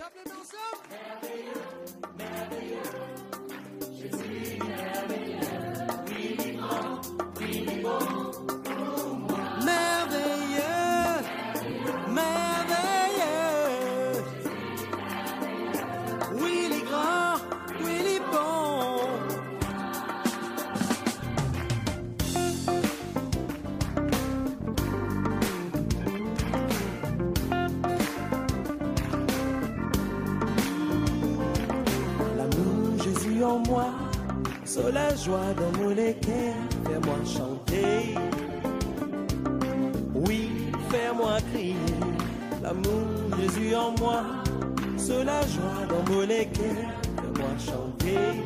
tape les mains ensemble. Merveilleux, merveilleux, Jésus merveilleux, oui il est grand, oui il est beau pour moi. Merveilleux, merveilleux, oui il est grand, oui il est bon. L'amour Jésus en moi, sur la joie dans mon équerre, fais-moi chanter. Oui, fais-moi crier. L'amour Jésus en moi, sur la joie dans mon équerre, fais-moi chanter.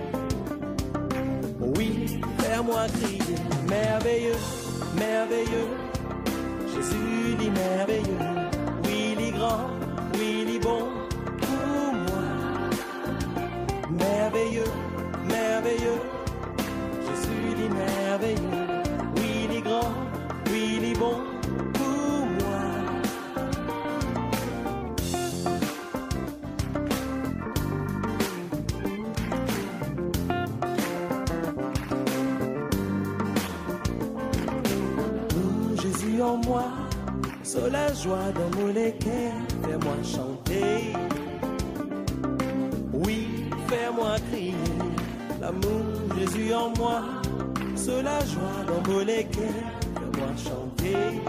Oui, fais-moi crier. Merveilleux, merveilleux, Jésus dit merveilleux. Oui, il est grand, oui, il est bon pour moi. Merveilleux, merveilleux, Jésus dit merveilleux. Oui, il est grand, oui, il est bon pour moi. Oh, Jésus en moi, sur la joie dans mon équerre, fais-moi chanter. Oui, fais-moi crier. L'amour Jésus en moi, sur la joie dans mon équerre, fais-moi chanter.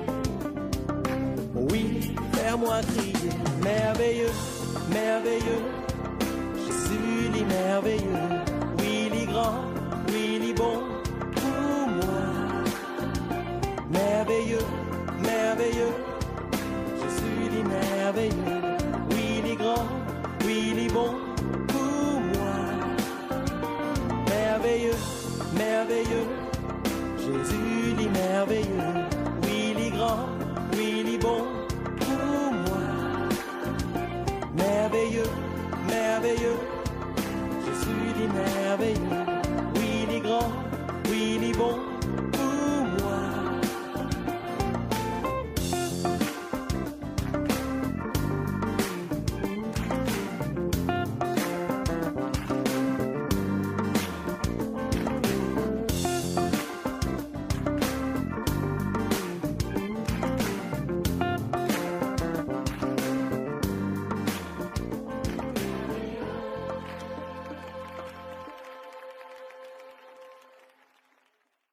Oui, fais-moi crier. Merveilleux, merveilleux, Jésus il est merveilleux. Oui, il est grand, oui, il est bon pour moi. Merveilleux, merveilleux, Jésus il est merveilleux. Oui, il est grand, oui, il est bon pour moi. Merveilleux, merveilleux, Jésus